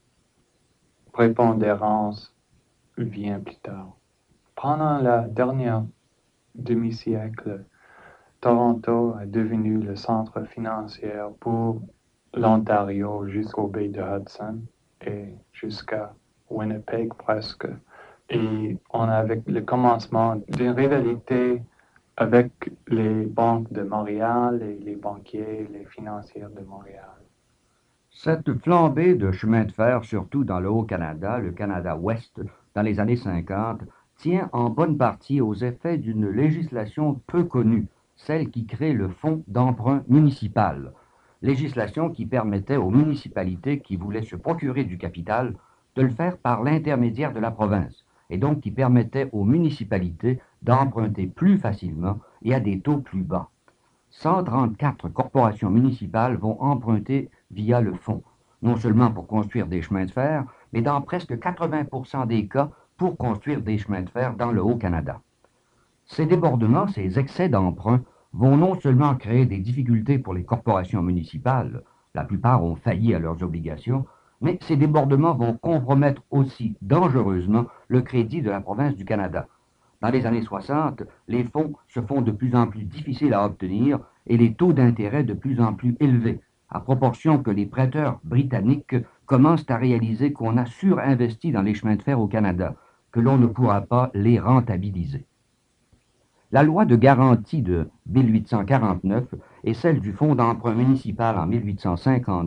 prépondérance vient plus tard. Pendant la dernière demi-siècle, Toronto est devenu le centre financier pour l'Ontario jusqu'aux baies de Hudson et jusqu'à Winnipeg presque. Et on a avec le commencement d'une rivalité avec les banques de Montréal et les banquiers, les financiers de Montréal. Cette flambée de chemin de fer, surtout dans le Haut-Canada, le Canada-Ouest, dans les années cinquante, tient en bonne partie aux effets d'une législation peu connue, celle qui crée le Fonds d'emprunt municipal, législation qui permettait aux municipalités qui voulaient se procurer du capital de le faire par l'intermédiaire de la province, et donc qui permettait aux municipalités d'emprunter plus facilement et à des taux plus bas. cent trente-quatre corporations municipales vont emprunter via le fonds, non seulement pour construire des chemins de fer, mais dans presque quatre-vingts pour cent des cas pour construire des chemins de fer dans le Haut-Canada. Ces débordements, ces excès d'emprunt, vont non seulement créer des difficultés pour les corporations municipales, la plupart ont failli à leurs obligations, mais ces débordements vont compromettre aussi dangereusement le crédit de la province du Canada. Dans les années soixante, les fonds se font de plus en plus difficiles à obtenir et les taux d'intérêt de plus en plus élevés, à proportion que les prêteurs britanniques commencent à réaliser qu'on a surinvesti dans les chemins de fer au Canada, que l'on ne pourra pas les rentabiliser. La loi de garantie de mille huit cent quarante-neuf et celle du Fonds d'emprunt municipal en mille huit cent cinquante-deux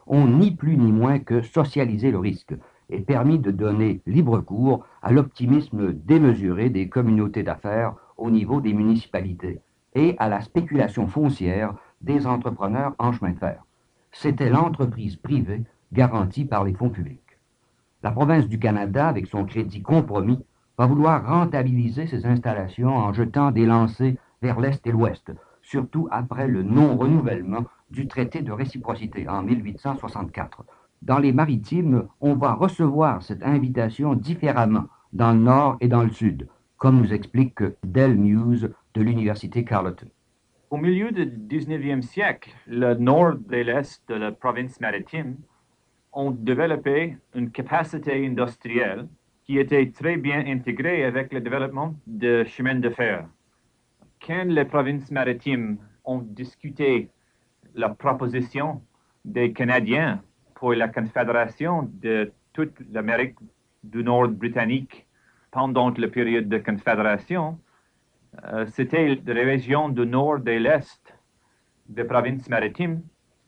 ont ni plus ni moins que socialisé le risque et permis de donner libre cours à l'optimisme démesuré des communautés d'affaires au niveau des municipalités et à la spéculation foncière des entrepreneurs en chemin de fer. C'était l'entreprise privée garantie par les fonds publics. La province du Canada, avec son crédit compromis, va vouloir rentabiliser ses installations en jetant des lancers vers l'Est et l'Ouest, surtout après le non-renouvellement du traité de réciprocité en mille huit cent soixante-quatre. Dans les maritimes, on va recevoir cette invitation différemment dans le nord et dans le sud, comme nous explique Del Muse de l'Université Carleton. Au milieu du dix-neuvième siècle, le nord et l'est de la province maritime ont développé une capacité industrielle qui était très bien intégrée avec le développement de chemins de fer. Quand les provinces maritimes ont discuté la proposition des Canadiens pour la Confédération de toute l'Amérique du Nord britannique pendant la période de Confédération, euh, c'était les régions du Nord et l'Est des provinces maritimes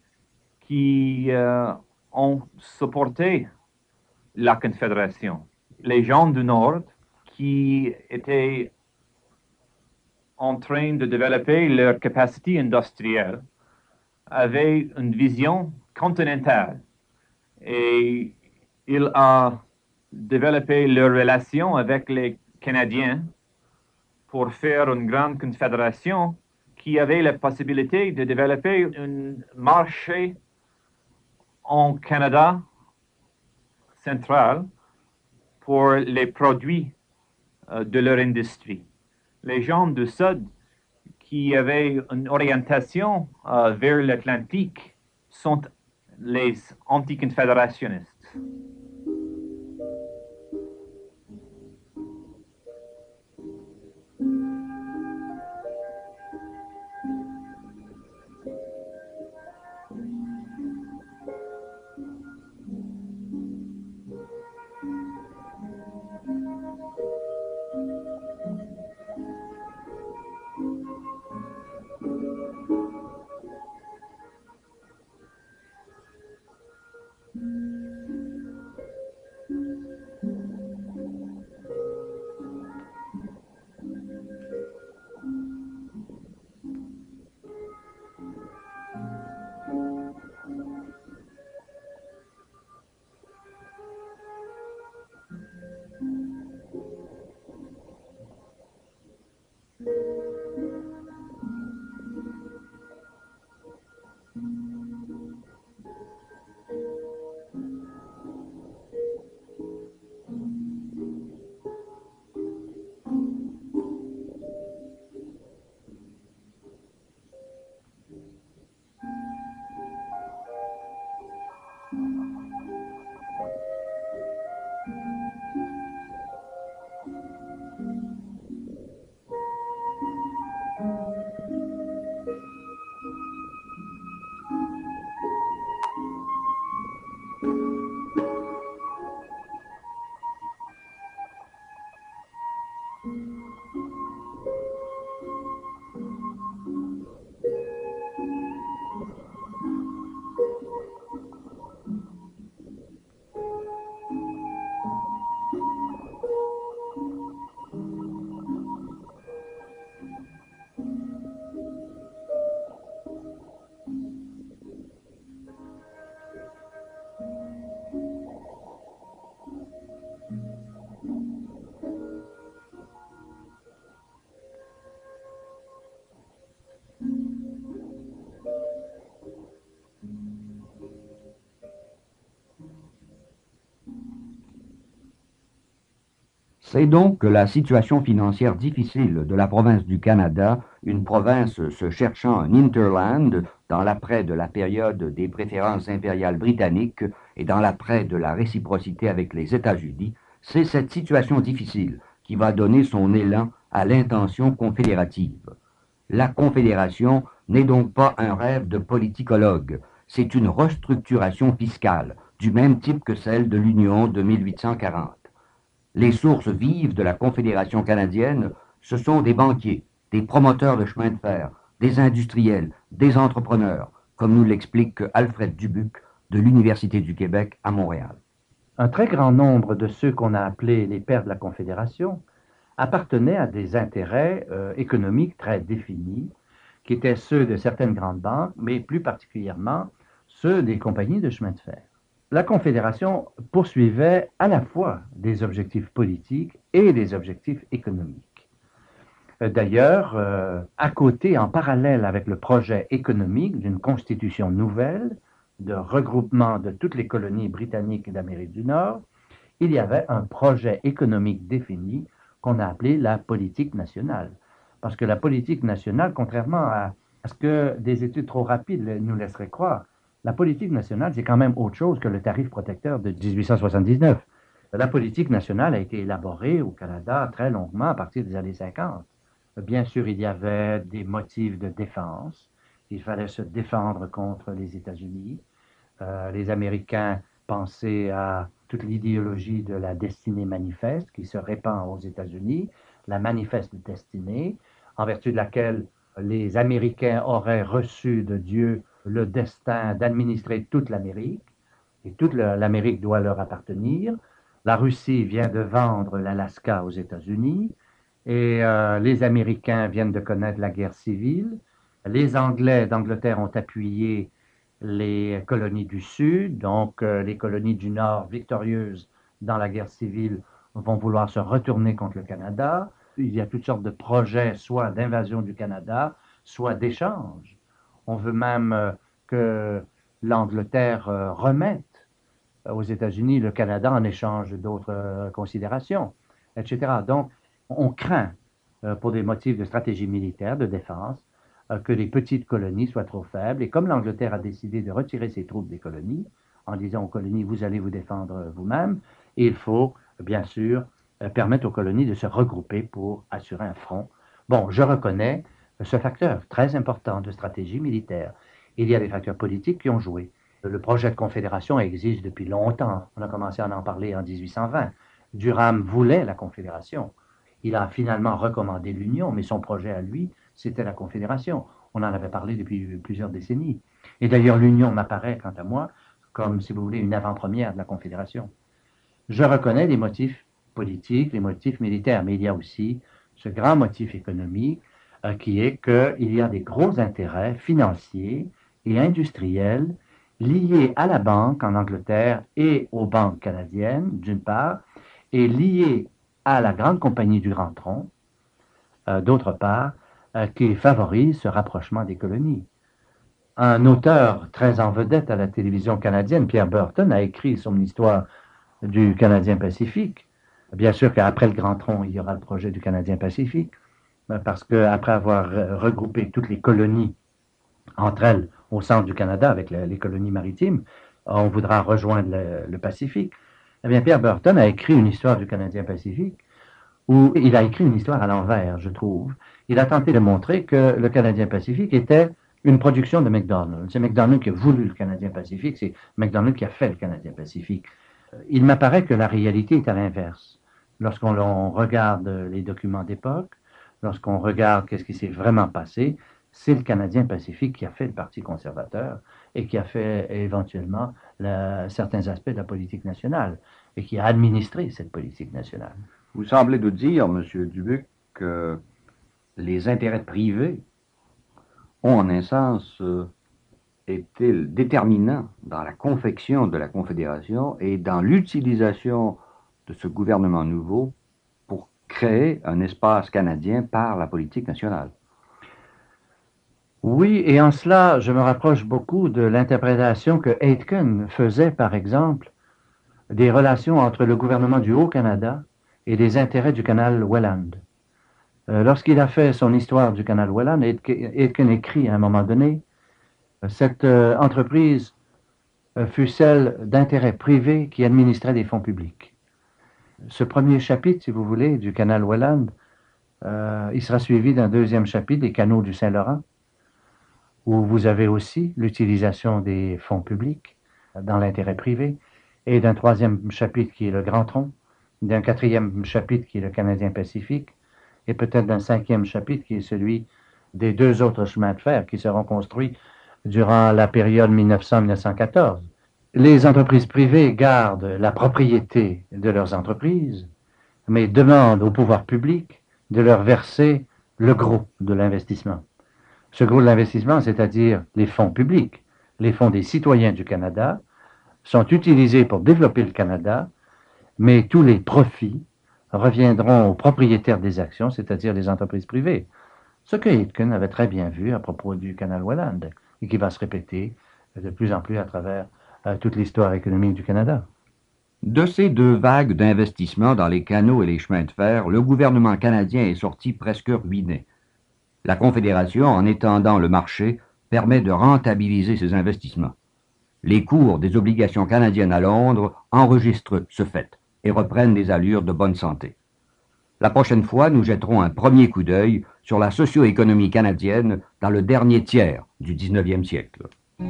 qui euh, ont supporté la Confédération. Les gens du Nord qui étaient en train de développer leur capacité industrielle avaient une vision continentale et ils ont développé leur relation avec les Canadiens pour faire une grande confédération qui avait la possibilité de développer un marché en Canada central pour les produits euh, de leur industrie. Les gens du Sud qui avaient une orientation euh, vers l'Atlantique sont les anticonfédérationnistes. C'est donc que la situation financière difficile de la province du Canada, une province se cherchant un hinterland dans l'après de la période des préférences impériales britanniques et dans l'après de la réciprocité avec les États-Unis, c'est cette situation difficile qui va donner son élan à l'intention confédérative. La confédération n'est donc pas un rêve de politicologue, c'est une restructuration fiscale, du même type que celle de l'Union de mille huit cent quarante. Les sources vives de la Confédération canadienne, ce sont des banquiers, des promoteurs de chemin de fer, des industriels, des entrepreneurs, comme nous l'explique Alfred Dubuc de l'Université du Québec à Montréal. Un très grand nombre de ceux qu'on a appelés les pères de la Confédération appartenaient à des intérêts euh, économiques très définis, qui étaient ceux de certaines grandes banques, mais plus particulièrement ceux des compagnies de chemin de fer. La Confédération poursuivait à la fois des objectifs politiques et des objectifs économiques. D'ailleurs, euh, à côté, en parallèle avec le projet économique d'une constitution nouvelle, de regroupement de toutes les colonies britanniques d'Amérique du Nord, il y avait un projet économique défini qu'on a appelé la politique nationale. Parce que la politique nationale, contrairement à, à ce que des études trop rapides nous laisseraient croire, la politique nationale, c'est quand même autre chose que le tarif protecteur de dix-huit cent soixante-dix-neuf. La politique nationale a été élaborée au Canada très longuement à partir des années cinquante. Bien sûr, il y avait des motifs de défense. Il fallait se défendre contre les États-Unis. Euh, les Américains pensaient à toute l'idéologie de la destinée manifeste qui se répand aux États-Unis, la manifeste destinée, en vertu de laquelle les Américains auraient reçu de Dieu le destin d'administrer toute l'Amérique, et toute l'Amérique doit leur appartenir. La Russie vient de vendre l'Alaska aux États-Unis, et euh, les Américains viennent de connaître la guerre civile. Les Anglais d'Angleterre ont appuyé les colonies du Sud, donc euh, les colonies du Nord victorieuses dans la guerre civile vont vouloir se retourner contre le Canada. Il y a toutes sortes de projets, soit d'invasion du Canada, soit d'échange. On veut même euh, que l'Angleterre euh, remette aux États-Unis le Canada en échange d'autres euh, considérations, et cetera. Donc, on craint, euh, pour des motifs de stratégie militaire, de défense, euh, que les petites colonies soient trop faibles. Et comme l'Angleterre a décidé de retirer ses troupes des colonies, en disant aux colonies, vous allez vous défendre vous-même, il faut, bien sûr, euh, permettre aux colonies de se regrouper pour assurer un front. Bon, je reconnais ce facteur très important de stratégie militaire. Il y a des facteurs politiques qui ont joué. Le projet de confédération existe depuis longtemps. On a commencé à en parler en dix-huit cent vingt. Durham voulait la confédération. Il a finalement recommandé l'Union, mais son projet à lui, c'était la confédération. On en avait parlé depuis plusieurs décennies. Et d'ailleurs, l'Union m'apparaît, quant à moi, comme, si vous voulez, une avant-première de la confédération. Je reconnais les motifs politiques, les motifs militaires, mais il y a aussi ce grand motif économique euh, qui est qu'il y a des gros intérêts financiers et industriels liés à la banque en Angleterre et aux banques canadiennes, d'une part, et liés à la grande compagnie du Grand Tronc, euh, d'autre part, euh, qui favorise ce rapprochement des colonies. Un auteur très en vedette à la télévision canadienne, Pierre Burton, a écrit son histoire du Canadien Pacifique. Bien sûr qu'après le Grand Tronc, il y aura le projet du Canadien Pacifique, parce qu'après avoir regroupé toutes les colonies entre elles au centre du Canada avec les, les colonies maritimes, on voudra rejoindre le, le Pacifique. Eh bien, Pierre Burton a écrit une histoire du Canadien Pacifique où il a écrit une histoire à l'envers, je trouve. Il a tenté de montrer que le Canadien Pacifique était une production de McDonald's. C'est McDonald's qui a voulu le Canadien Pacifique, c'est McDonald's qui a fait le Canadien Pacifique. Il m'apparaît que la réalité est à l'inverse. Lorsqu'on regarde les documents d'époque, lorsqu'on regarde qu'est-ce qui s'est vraiment passé, c'est le Canadien Pacifique qui a fait le Parti conservateur et qui a fait éventuellement la, certains aspects de la politique nationale et qui a administré cette politique nationale. Vous semblez nous dire, M. Dubuc, que les intérêts privés ont en un sens euh, été déterminants dans la confection de la Confédération et dans l'utilisation de ce gouvernement nouveau pour créer un espace canadien par la politique nationale. Oui, et en cela, je me rapproche beaucoup de l'interprétation que Aitken faisait, par exemple, des relations entre le gouvernement du Haut-Canada et les intérêts du canal Welland. Euh, Lorsqu'il a fait son histoire du canal Welland, Aitken écrit à un moment donné, cette euh, entreprise euh, fut celle d'intérêts privés qui administraient des fonds publics. Ce premier chapitre, si vous voulez, du canal Welland, euh, il sera suivi d'un deuxième chapitre des canaux du Saint-Laurent, où vous avez aussi l'utilisation des fonds publics dans l'intérêt privé, et d'un troisième chapitre qui est le Grand Tronc, d'un quatrième chapitre qui est le Canadien Pacifique, et peut-être d'un cinquième chapitre qui est celui des deux autres chemins de fer qui seront construits durant la période mille neuf cents à mille neuf cent quatorze. les entreprises privées gardent la propriété de leurs entreprises, mais demandent au pouvoir public de leur verser le gros de l'investissement. Ce gros de l'investissement, c'est-à-dire les fonds publics, les fonds des citoyens du Canada, sont utilisés pour développer le Canada, mais tous les profits reviendront aux propriétaires des actions, c'est-à-dire les entreprises privées. Ce que Aitken avait très bien vu à propos du canal Welland et qui va se répéter de plus en plus à travers euh, toute l'histoire économique du Canada. De ces deux vagues d'investissement dans les canaux et les chemins de fer, le gouvernement canadien est sorti presque ruiné. La Confédération, en étendant le marché, permet de rentabiliser ces investissements. Les cours des obligations canadiennes à Londres enregistrent ce fait et reprennent des allures de bonne santé. La prochaine fois, nous jetterons un premier coup d'œil sur la socio-économie canadienne dans le dernier tiers du dix-neuvième siècle.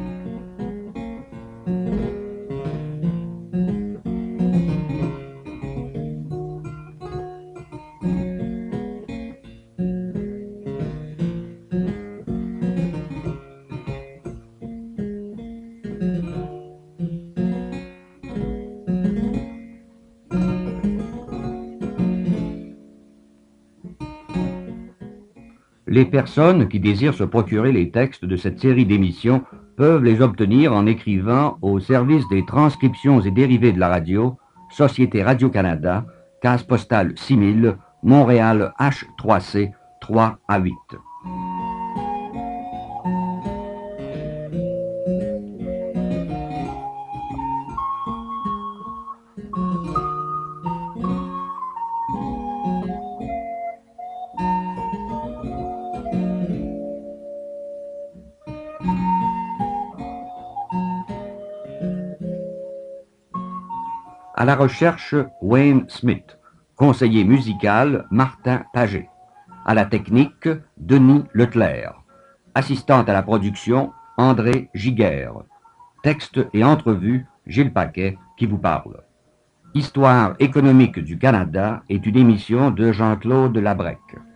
Les personnes qui désirent se procurer les textes de cette série d'émissions peuvent les obtenir en écrivant au service des transcriptions et dérivés de la radio, Société Radio-Canada, case postale six mille, Montréal H trois C trois A huit. À la recherche, Wayne Smith. Conseiller musical, Martin Pagé. À la technique, Denis Leclerc. Assistante à la production, André Giguère. Texte et entrevue, Gilles Paquet, qui vous parle. Histoire économique du Canada est une émission de Jean-Claude Labrec.